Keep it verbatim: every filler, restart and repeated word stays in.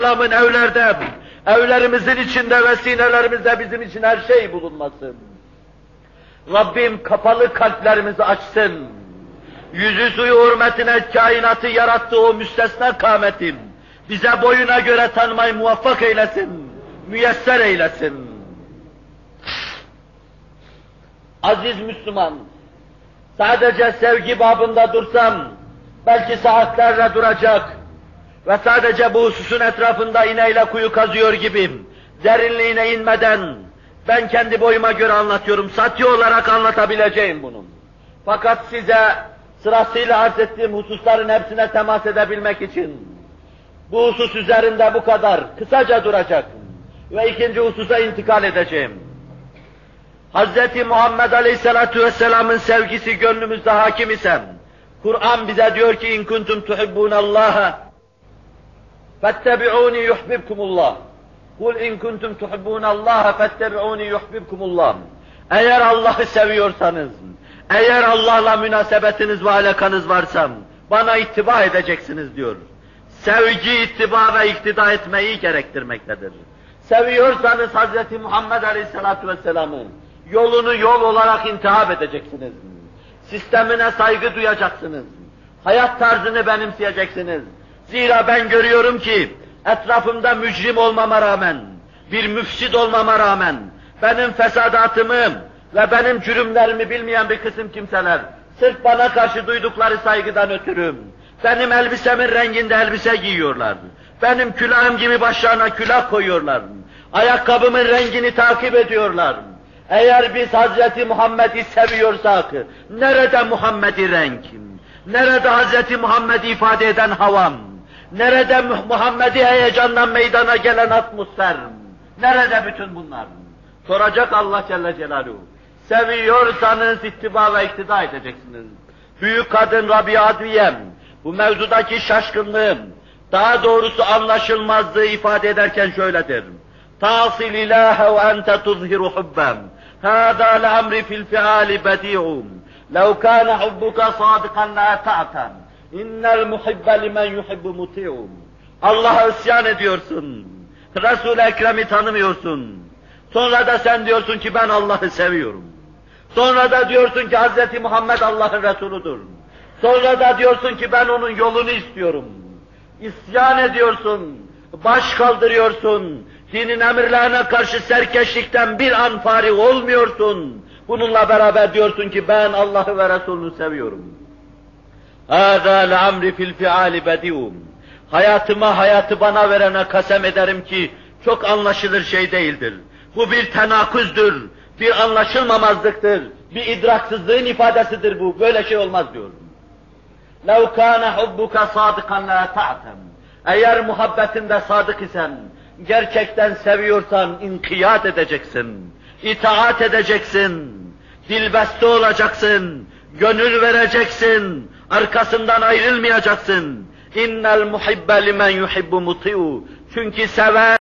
Allah'ın evlerde, evlerimizin içinde ve sinelerimizde bizim için her şey bulunmasın. Rabbim kapalı kalplerimizi açsın. Yüzü suyu hürmetine kainatı yarattığı o müstesna kâmetin bize boyuna göre tanımayı muvaffak eylesin, müyesser eylesin. Aziz Müslüman, sadece sevgi babında dursam, belki saatlerle duracak ve sadece bu hususun etrafında ineyle kuyu kazıyor gibi, derinliğine inmeden, ben kendi boyuma göre anlatıyorum, sati olarak anlatabileceğim bunu. Fakat size sırasıyla arz ettiğim hususların hepsine temas edebilmek için, bu husus üzerinde bu kadar kısaca duracak ve ikinci hususa intikal edeceğim. Hz. Muhammed Aleyhisselatü Vesselam'ın sevgisi gönlümüzde hakim ise, Kur'an bize diyor ki, in kuntum tuhibbunallaha fettebi'uni yuhbibkumullah. Kul in kuntum tuhibbunallaha fettebi'uni yuhbibkumullah. Eğer Allah'ı seviyorsanız, eğer Allah'la münasebetiniz ve alakanız varsa, bana ittiba edeceksiniz diyor. Sevgi, ittiba ve iktida etmeyi gerektirmektedir. Seviyorsanız Hz. Muhammed Aleyhisselatü Vesselam'ı, yolunu yol olarak intihap edeceksiniz. Sistemine saygı duyacaksınız. Hayat tarzını benimseyeceksiniz. Zira ben görüyorum ki, etrafımda mücrim olmama rağmen, bir müfsid olmama rağmen, benim fesadatımı ve benim cürümlerimi bilmeyen bir kısım kimseler, sırf bana karşı duydukları saygıdan ötürü, benim elbisemin renginde elbise giyiyorlar. Benim külahım gibi başlarına külah koyuyorlar. Ayakkabımın rengini takip ediyorlar. Eğer biz Hz. Muhammed'i seviyorsak, nerede Muhammed'i renk? Nerede Hz. Muhammed'i ifade eden havam? Nerede Muhammed'i heyecandan meydana gelen atmosfer? Nerede bütün bunlar? Soracak Allah Celle Celaluhu. Seviyorsanız ittiba ve iktida edeceksiniz. Büyük kadın Rabia Adviyem, bu mevzudaki şaşkınlığım, daha doğrusu anlaşılmazlığı ifade ederken şöyledir. تَعْصِلِ اللّٰهَ وَاَنْتَ تُظْهِرُ حُبَّمْ هَذَا لَأَمْرِ فِي الْفِعَالِ بَدِيعٌ لَوْ كَانَ حُبُّكَ صَادِقًا لَأَطَعْتَمْ اِنَّ الْمُحِبَّ لِمَنْ يُحِبُّ مُطِيعٌ. Allah'a isyan ediyorsun, Resul-i Ekrem'i tanımıyorsun. Sonra da sen diyorsun ki ben Allah'ı seviyorum. Sonra da diyorsun ki Hz. Muhammed Allah'ın Resuludur. Sonra da diyorsun ki ben onun yolunu istiyorum. İsyan ediyorsun, baş kaldırıyorsun, dinin emirlerine karşı serkeşlikten bir an fari olmuyorsun. Bununla beraber diyorsun ki ben Allah'ı ve Resulünü seviyorum. هَذَا لَعَمْرِ فِي الْفِعَالِ بَدِيُّمْ. Hayatıma, hayatı bana verene kasem ederim ki çok anlaşılır şey değildir. Bu bir tenaküzdür, bir anlaşılmamazlıktır, bir idraksızlığın ifadesidir bu. Böyle şey olmaz diyor. لَوْ كَانَ حُبُّكَ صَادِقًا لَأَطَعْتَمْ. Eğer muhabbetinde sadık isen, gerçekten seviyorsan inkiyat edeceksin, itaat edeceksin, dilbeste olacaksın, gönül vereceksin, arkasından ayrılmayacaksın. اِنَّ الْمُحِبَّ لِمَنْ يُحِبُّ مُطِعُ. Çünkü seven